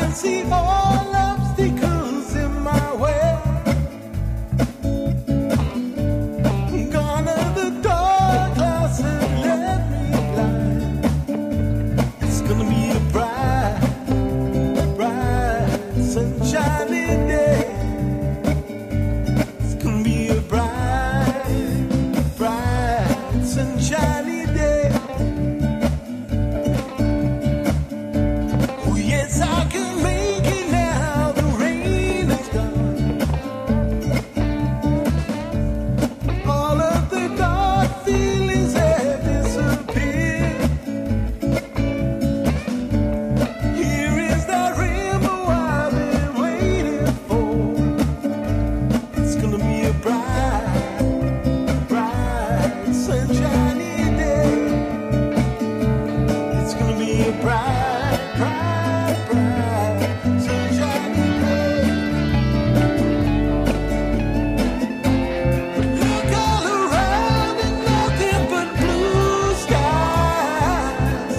see all obstacles in my way. Gone are the dark clouds and let me blind. It's gonna be a bright, bright, sunshiny day. It's gonna be a bright, bright, sunshiny day. Oh yes, I can make it now. The rain is gone. All of the dark feelings have disappeared. Here is that rainbow I've been waiting for. It's gonna be a bright, bright, sunshiny day. It's gonna be a bright, bright, bright, sunshiny day. Look all around and nothing but blue skies.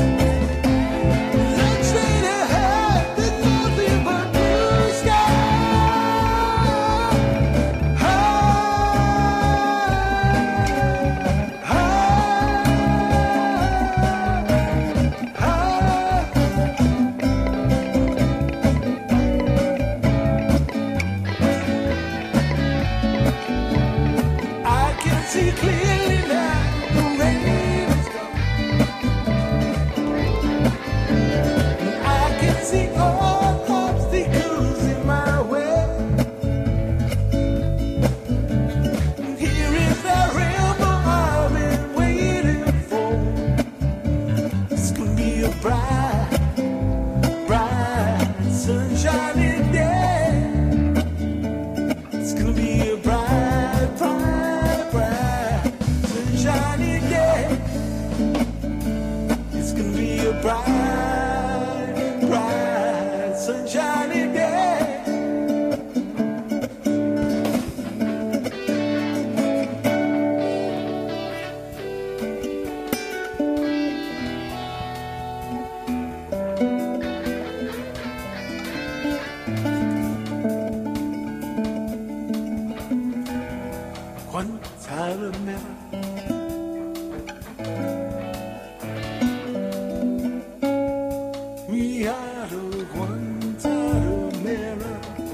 Look straight ahead and nothing but blue skies. I can see clearly now. The rain is gone. I can see all obstacles in my way. Here is that rainbow I've been waiting for. It's gonna be a bright, bright, sunshiny day. It's gonna be a bright, bright, bright, sunshiny day. It's gonna be a bright, bright, sunshiny day. Guantanamera. We are the Guantanamera.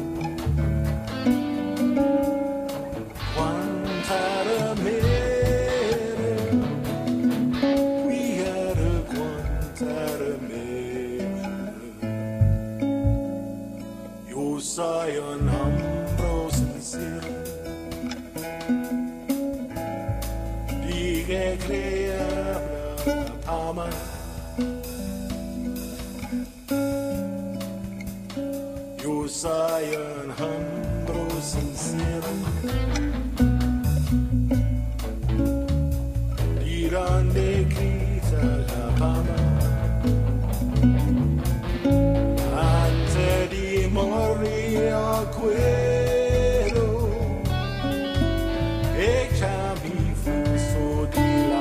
Guantanamera. We are the Guantanamera. Yo soy un hombre sincero. Y que crea la palma. Yo soy un hombre sincero. Y donde grita la palma. Antes de morir quiero echarme fuso de la.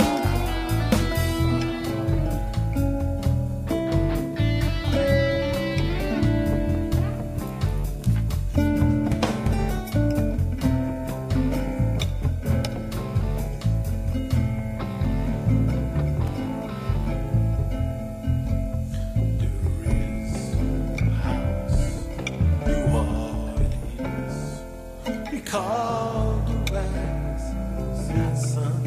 Called the rising sun.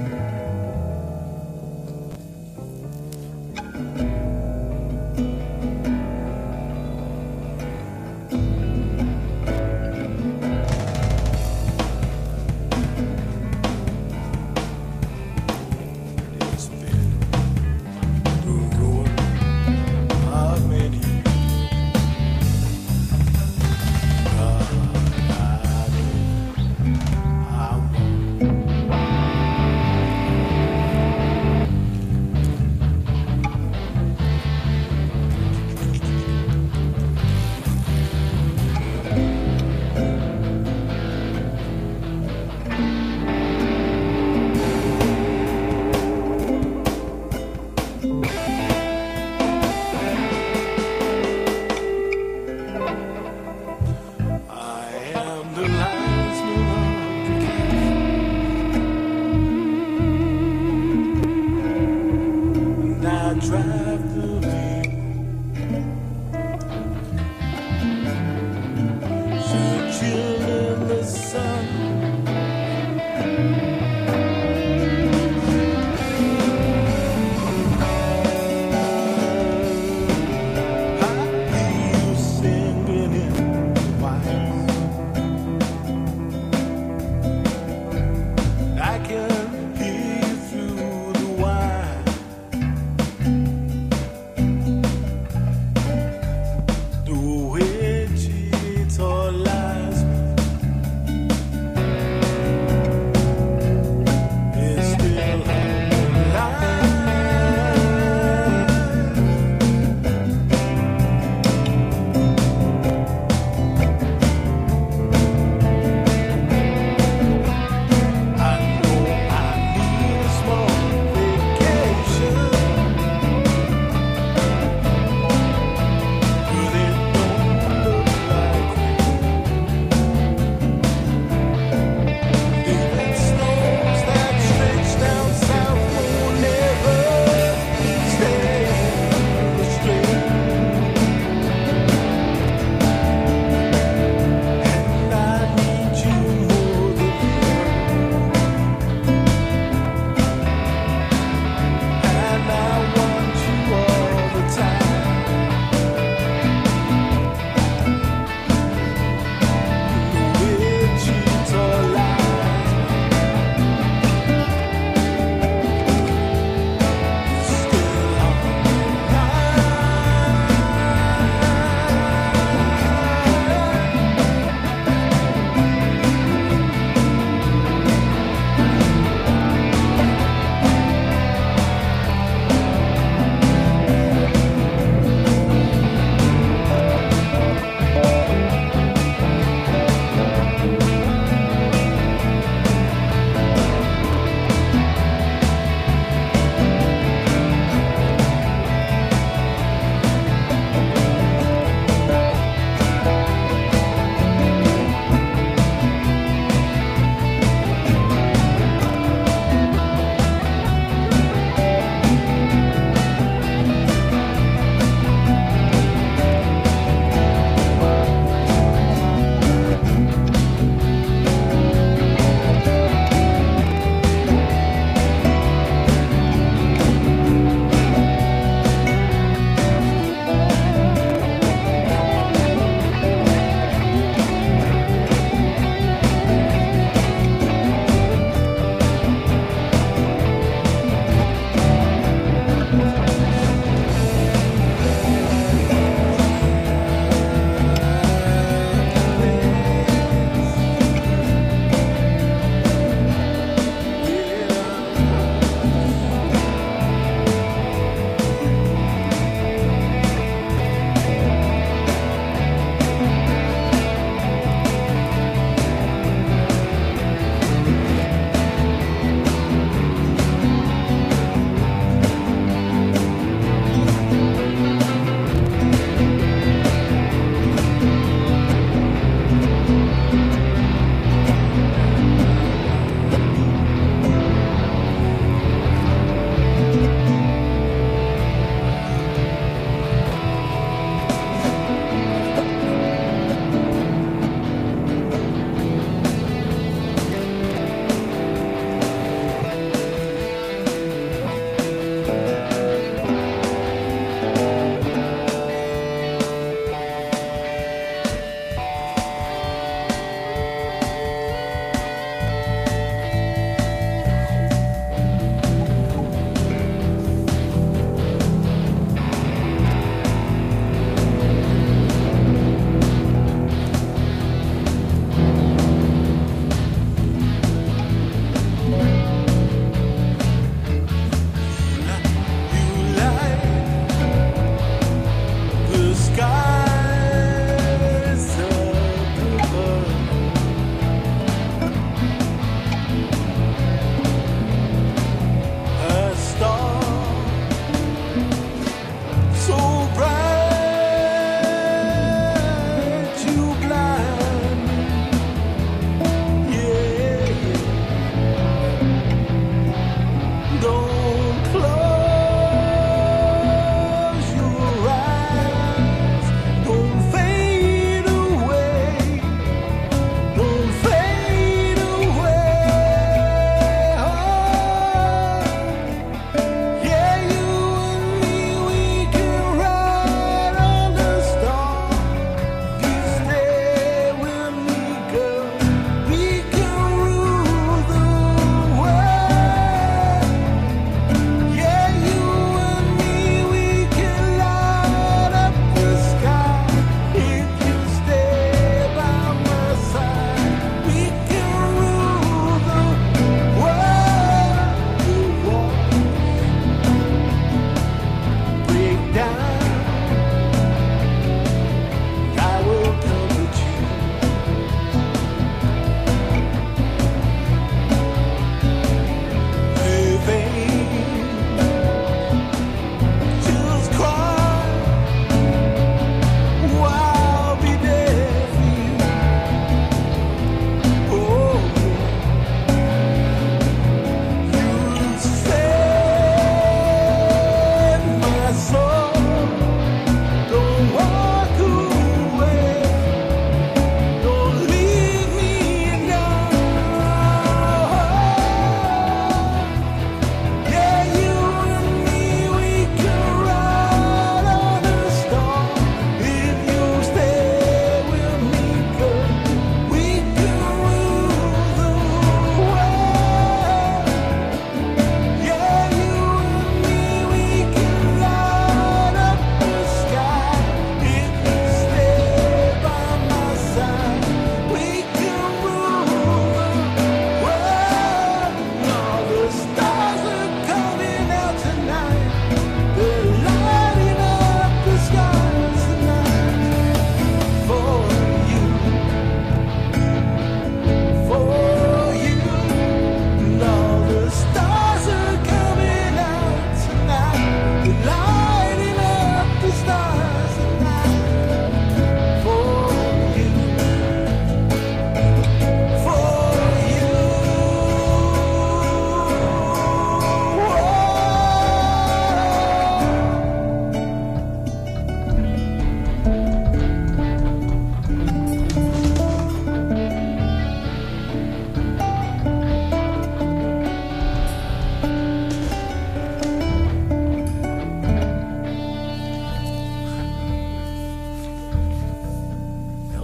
It's been the road of many. God, I know.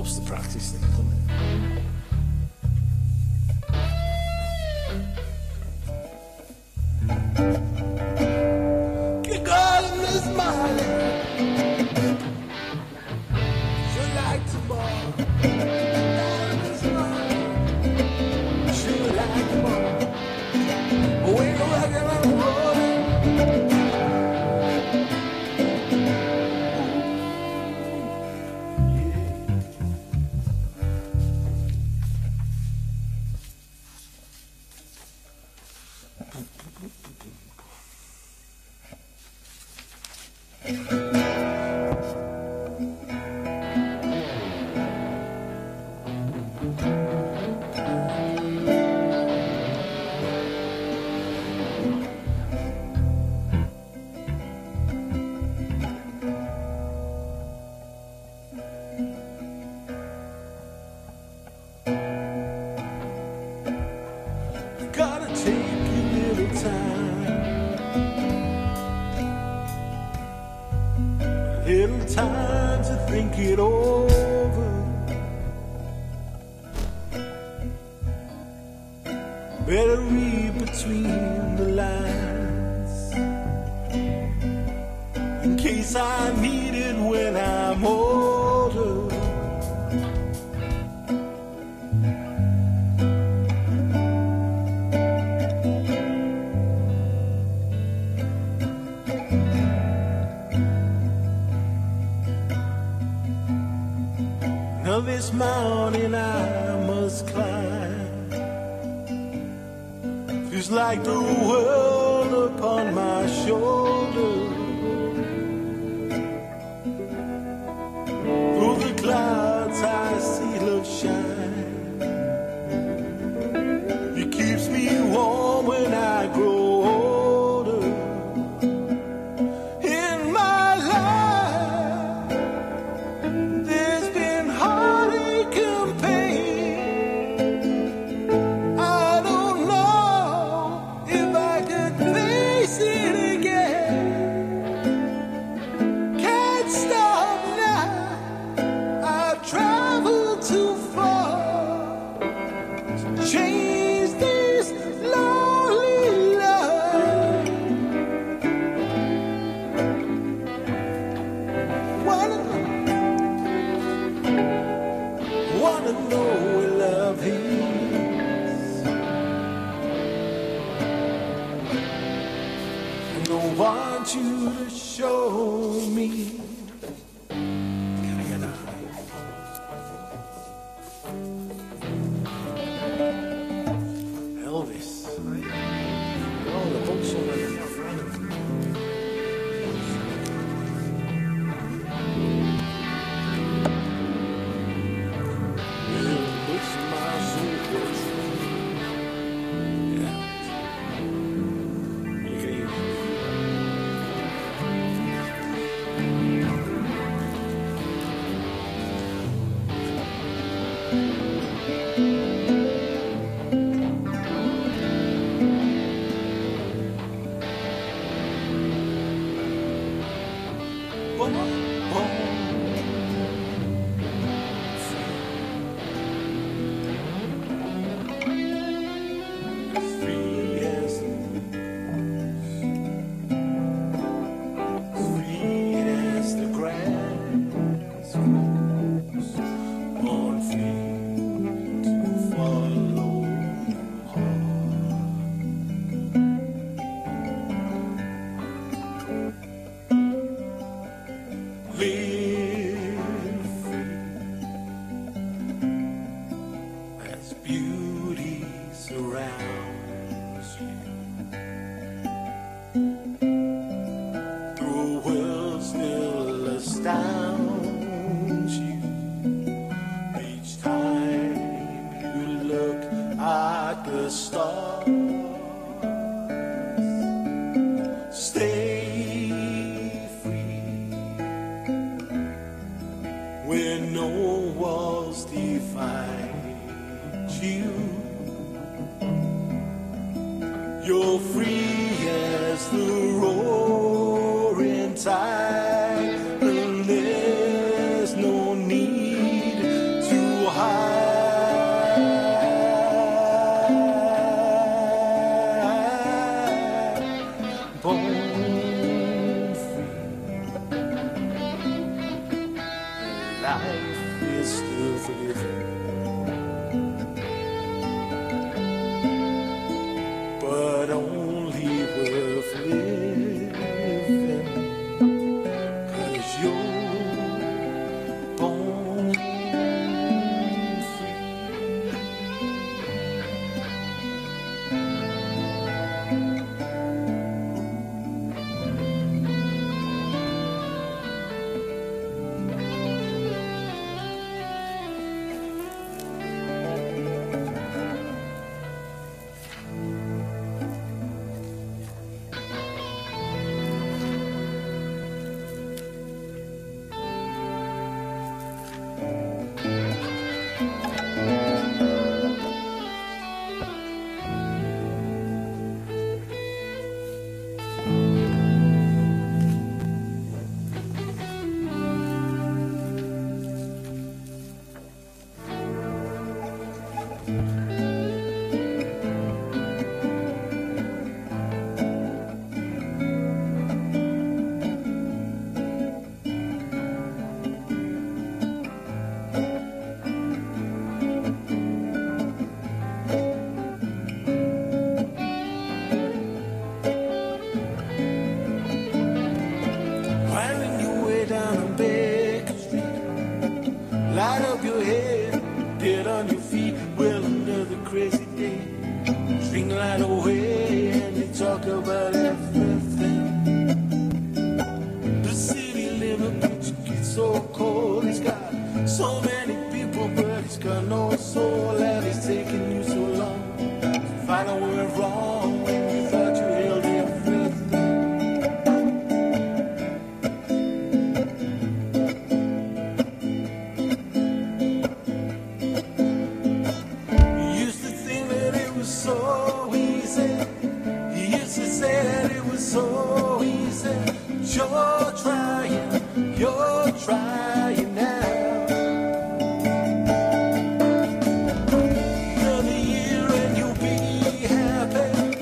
Helps the practice thing, doesn't it? Good God, Miss Molly, she like tomorrow. Miss Molly, she like tomorrow. We're rocking and rolling. Gotta take a little time, a little time to think it over. Better read between the lines, in case I need it when I'm older. Now this mountain I must climb feels like the world upon my shoulder. Through the clouds I see love shine. It keeps me warm when I grow older. In my life there's been heartache and pain. I don't know if I could face it again. Can't stop now, I've traveled too far to change this lonely life. Wanna know where love is, and I want you to show me. Elvis. Oh, the boat song I can't find it. Elvis, my soul. Yeah. You can hear it. Beauty surrounds you. The world still astounds you each time you look at the stars. Stay free where no walls define you. You're free as the roaring tide, and there's no need still forgiving. But only worth living, 'cause you're born free. Winding your way down on Baker Street, light up your head, get on your feet. Well, another crazy day, string light away, and they talk about everything. The city living gets so cold. It's got so many people, but it's got no soul. And it's taking you so long to find out where it's wrong when you thought you held everything. So easy. He used to say that it was so easy. You're trying now. Another year and you'll be happy.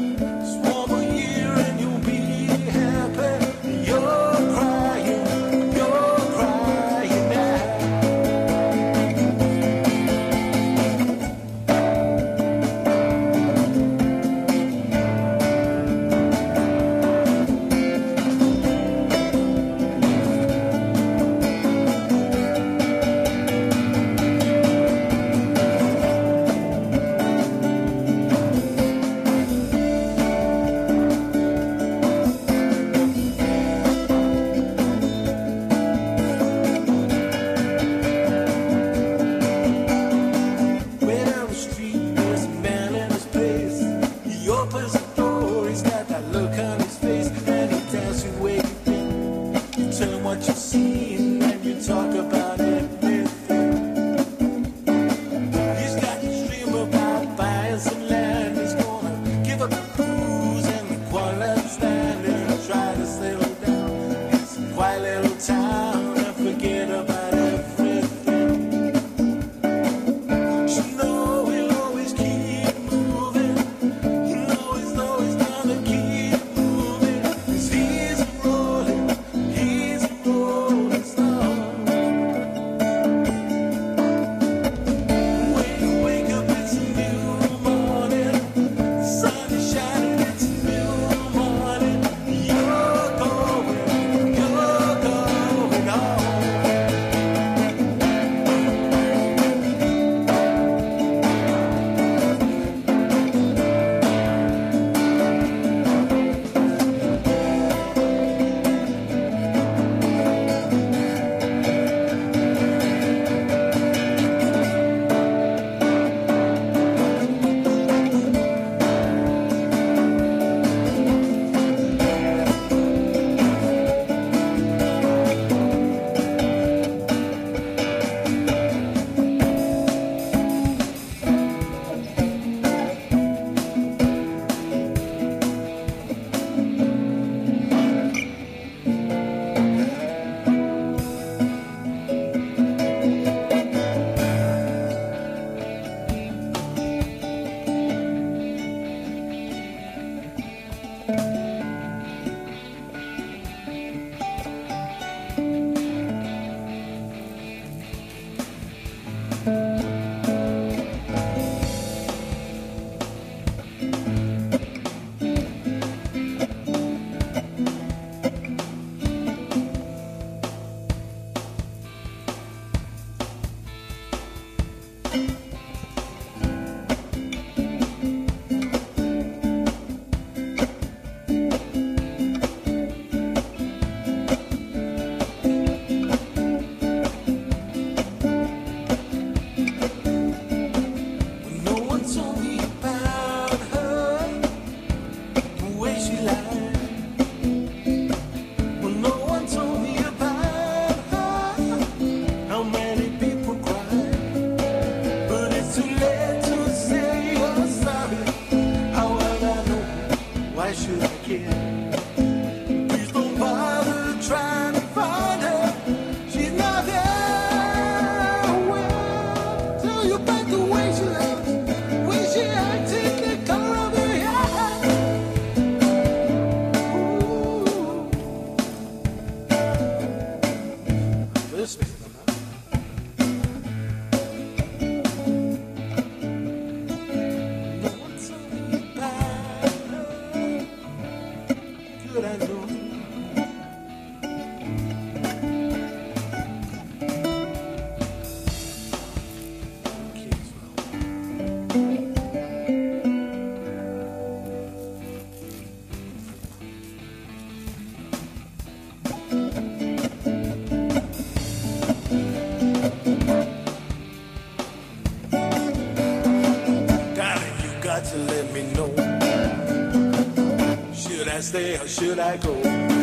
stay or should I go?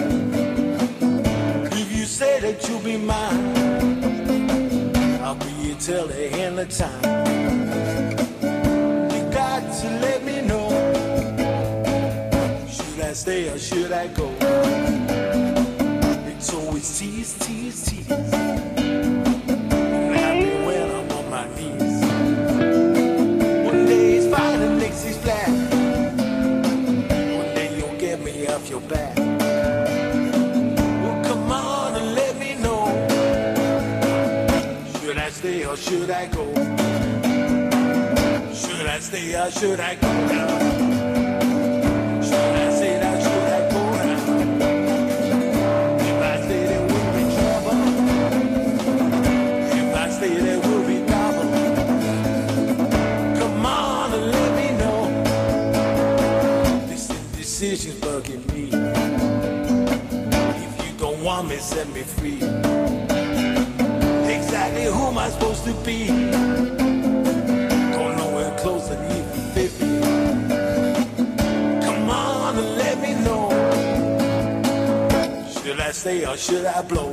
If you say that you'll be mine, I'll be here till the end of time. You got to let me know, should I stay or should I go? It's always tease, tease, tease, and happy when I'm on my knees. One day he's fine and next he's flat. One day you'll get me off your back. Well, come on and let me know, should I stay or should I go? Should I stay or should I go now? Should I stay or should I go now? If I stay there will be trouble. If I stay there will be trouble. Come on and let me know, this indecision's bugging me. If you don't want me, set me free. Exactly who am I supposed to be? Don't know where close and even 50. Come on and let me know, should I stay or should I blow?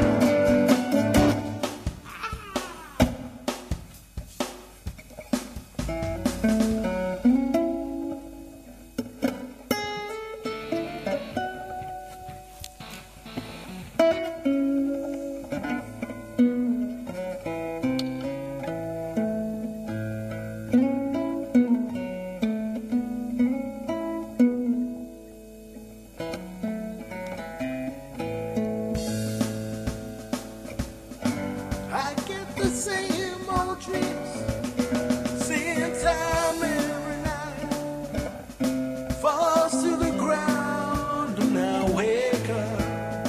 I get the same old dreams, same time every night. Falls to the ground and I wake up.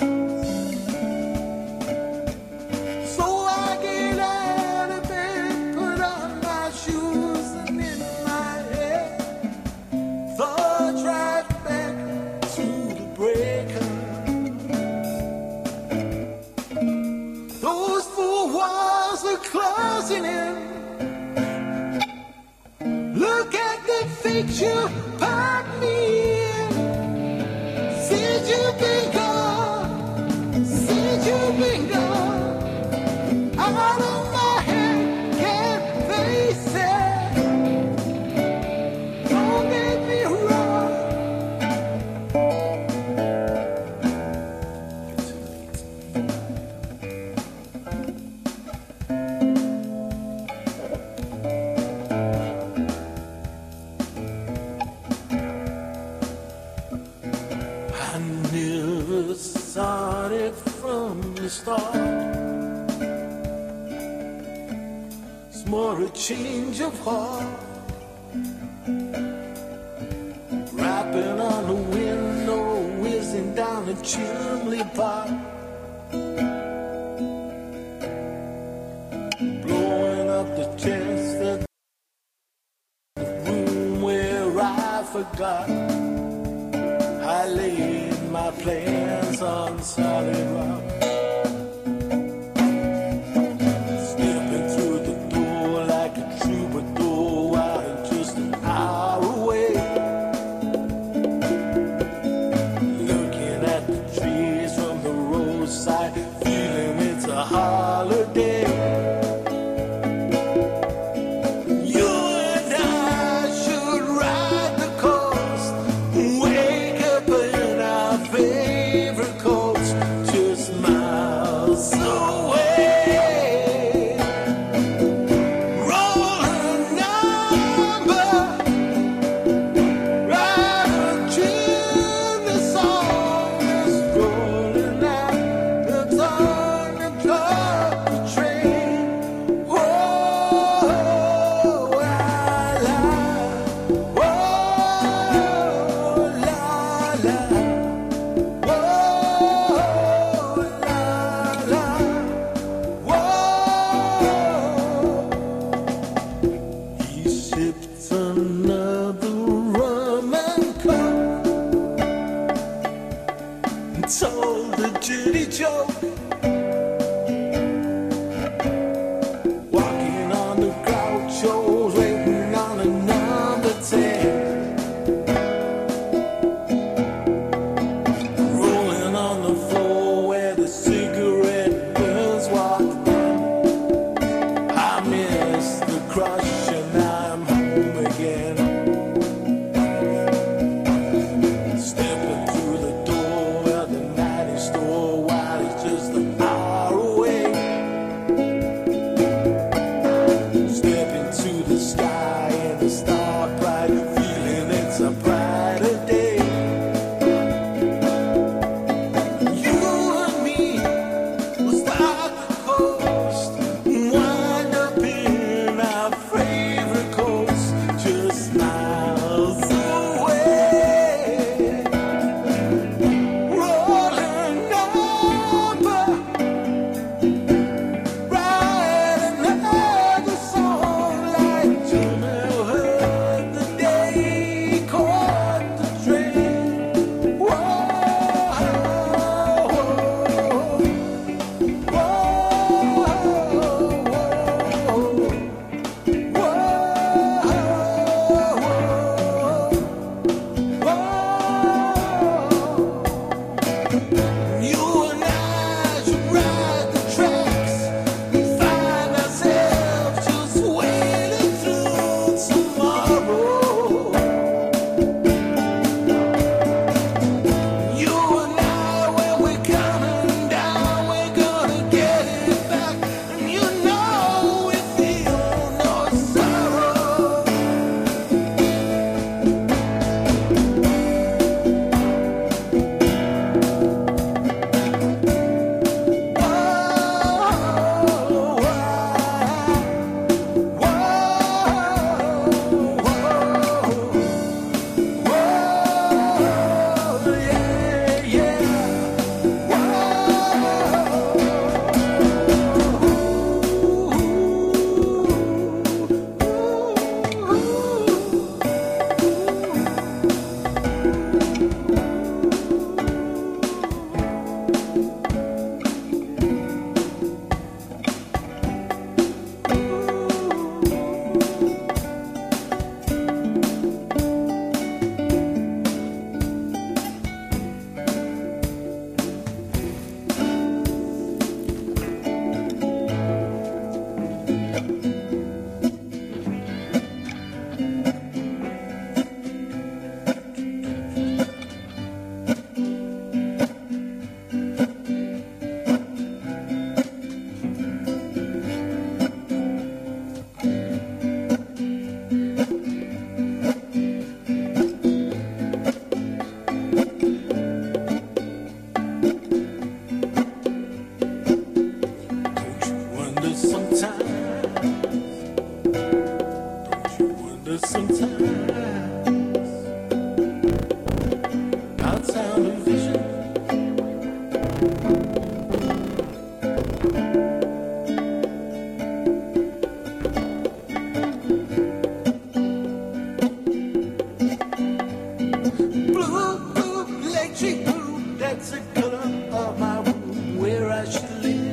So I get out of bed, put on my shoes, and in my head thoughts right back to the breakup. Those four walls are closing in. Look at the fate you put me in. Since you've been gone, since you've been gone, out of my head, can't face it. Don't get me wrong. I never started from the start. It's more a change of heart. Rapping on the window, whizzing down the chimney pot. Blowing up the chest at the room where I forgot I laid my plans on solid rock. Stepping through the door like a troubadour, out and just an hour away. Looking at the trees from the roadside, feeling it's a holiday. You and I should ride the coast, wake up in our favorite coats, just crush and I'm home again. Stepping through the door of the 90 store while it's just an hour away. Step into the sky and the star bright, feeling it's a brighter day. You and me will start the coast and wind up in our favorite coast, just miles away. Rolling over, writing another song like Jimmy heard the day he caught the train. Whoa, you and I should ride the tracks and find ourselves just waiting through tomorrow. You and I, when we're coming down, we're gonna get it back, and you know we feel no sorrow. Sometimes our sound and vision blue, blue, electric blue, that's the color of my room where I should live.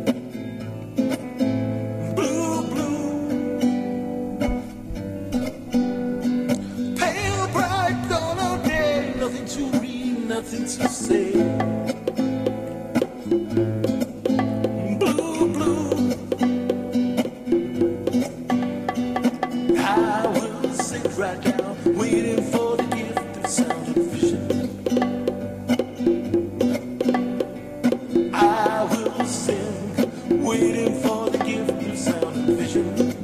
To read, nothing to say. Blue, blue, I will sit right down, waiting for the gift of sound and vision. I will sing, waiting for the gift of sound and vision.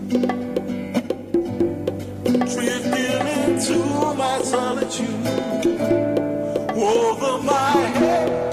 Drifting into my solitude, over my head.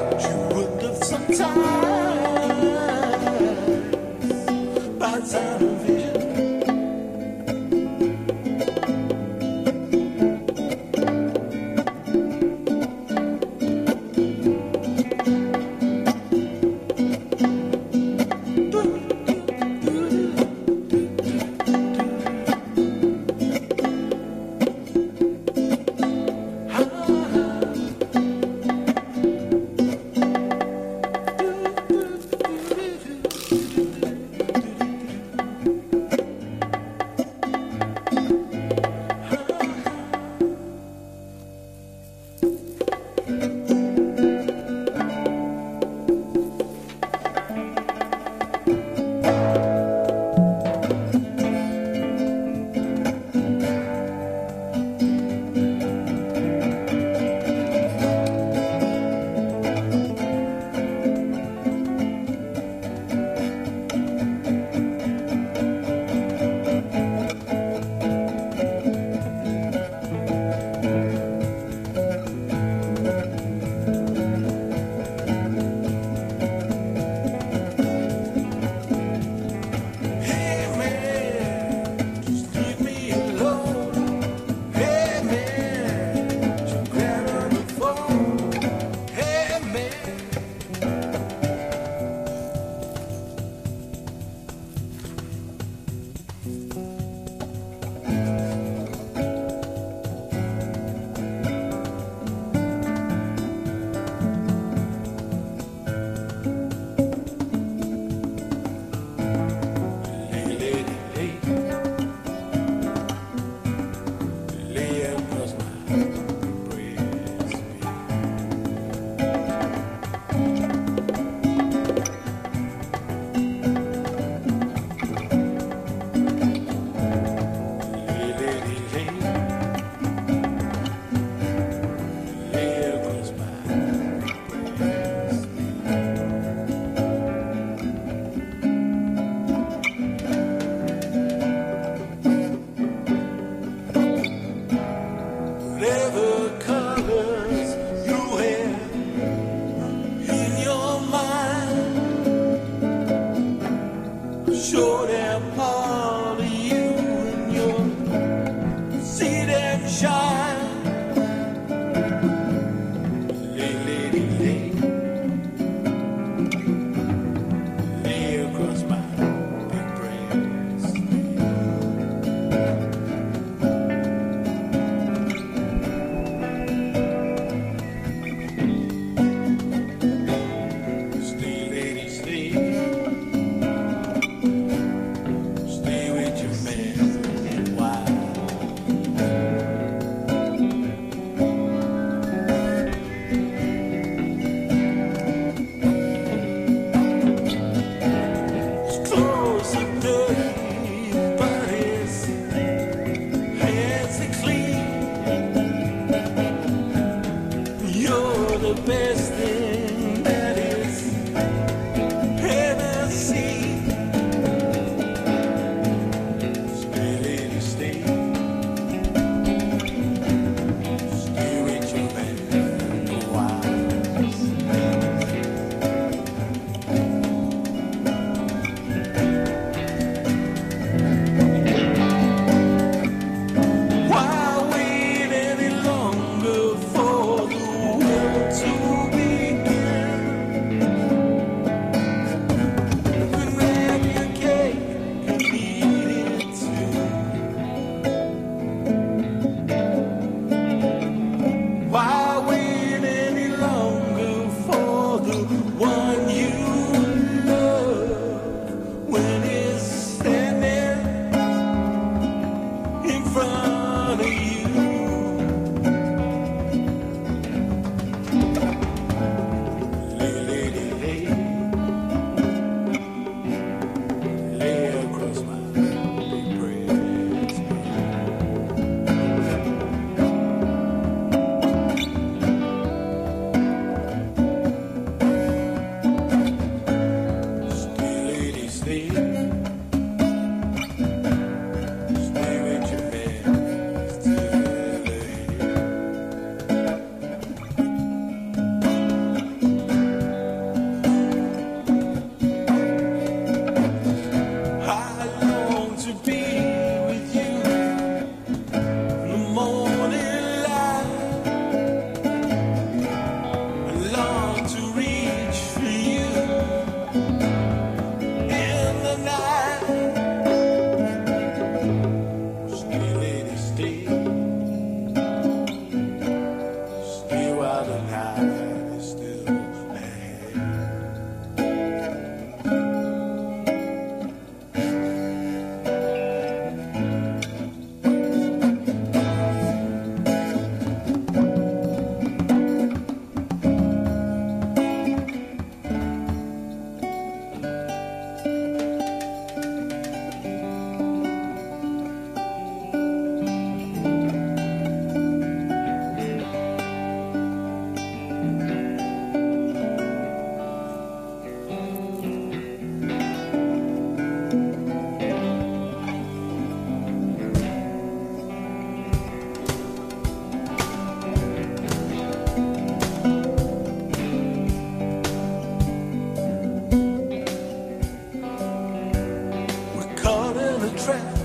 trap.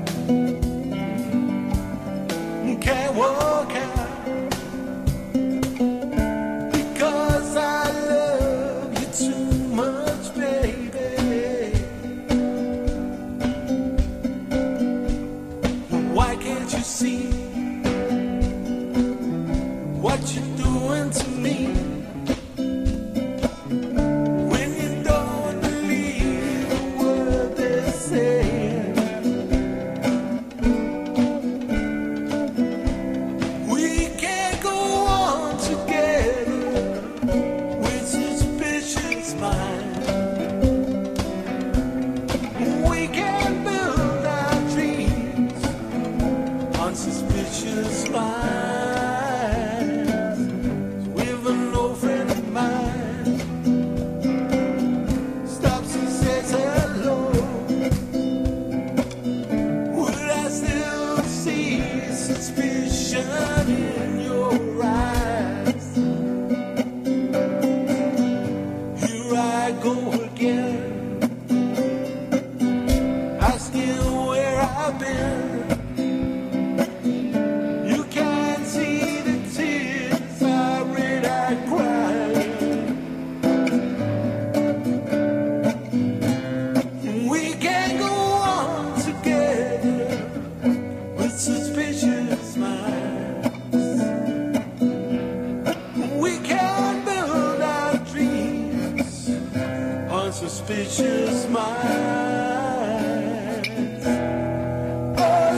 Can't walk out because I love you too much, baby. Why can't you see what you're doing to me? When you don't believe a word they're saying, we can't go on together with suspicious minds. We can build our dreams on suspicious minds. With an old friend of mine stops and says hello, would I still see suspicion in your eyes? Here I go again, asking where I've been. You can't see the tears I read, I cry. We can't go on together with suspicious minds. We can build our dreams on suspicious minds. Oh,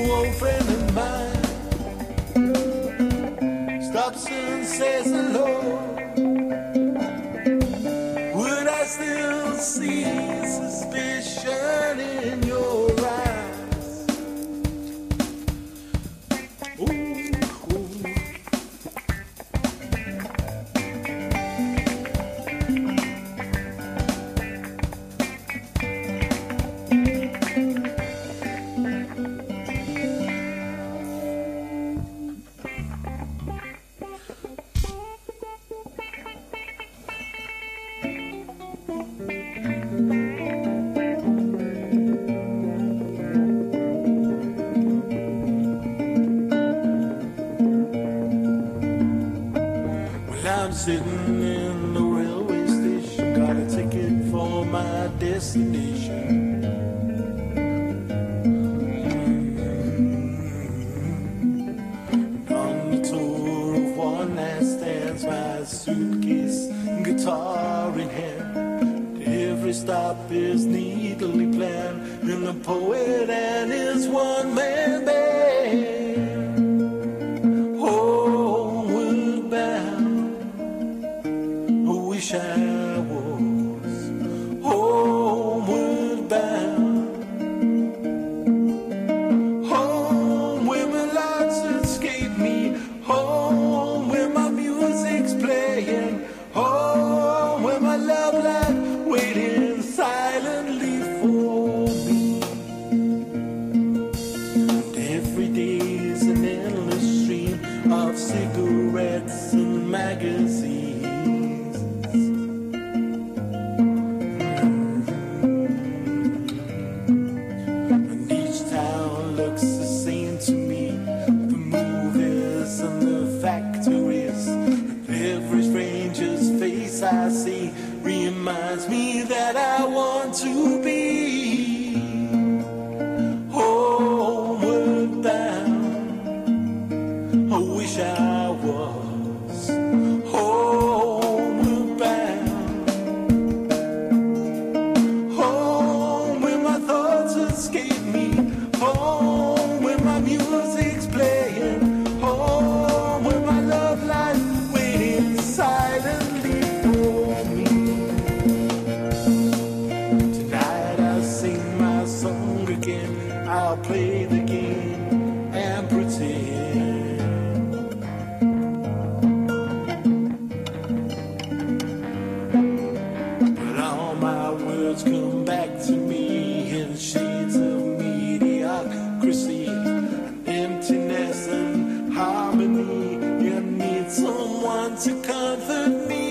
old friend of mine stops and says hello. Would I still see suspicion in your eyes? Ooh, ooh. I'm sitting in the railway station, got a ticket for my destination. On the tour of one night stands, my suitcase, guitar in hand. Every stop is neatly planned, and the poet and his one-man band. Homeward bound, I wish I was homeward bound. Home where my lights escape me, home where my music's playing, home where my love life waiting silently for me. And every day is an endless stream of cigarettes and magazines. And each town looks the same to me, the movies and the factories. Every stranger's face I see reminds me that I want to be homeward bound. I wish I was homeward bound, home where my thoughts escape me, home where my music's playing, home where my love lies waiting silently for me. Tonight I'll sing my song again, I'll play the game and pretend. But all my words come back to me in shades of mediocrity, emptiness and harmony. You need someone to comfort me.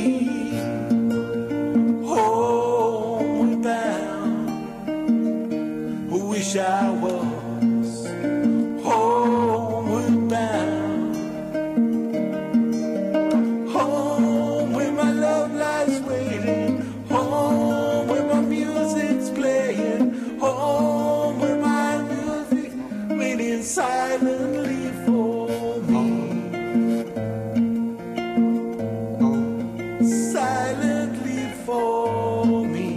Homeward bound, I wish I was homeward bound, home where my love lies waiting, home where my music's playing, home where my music waiting silently for me, silently for me.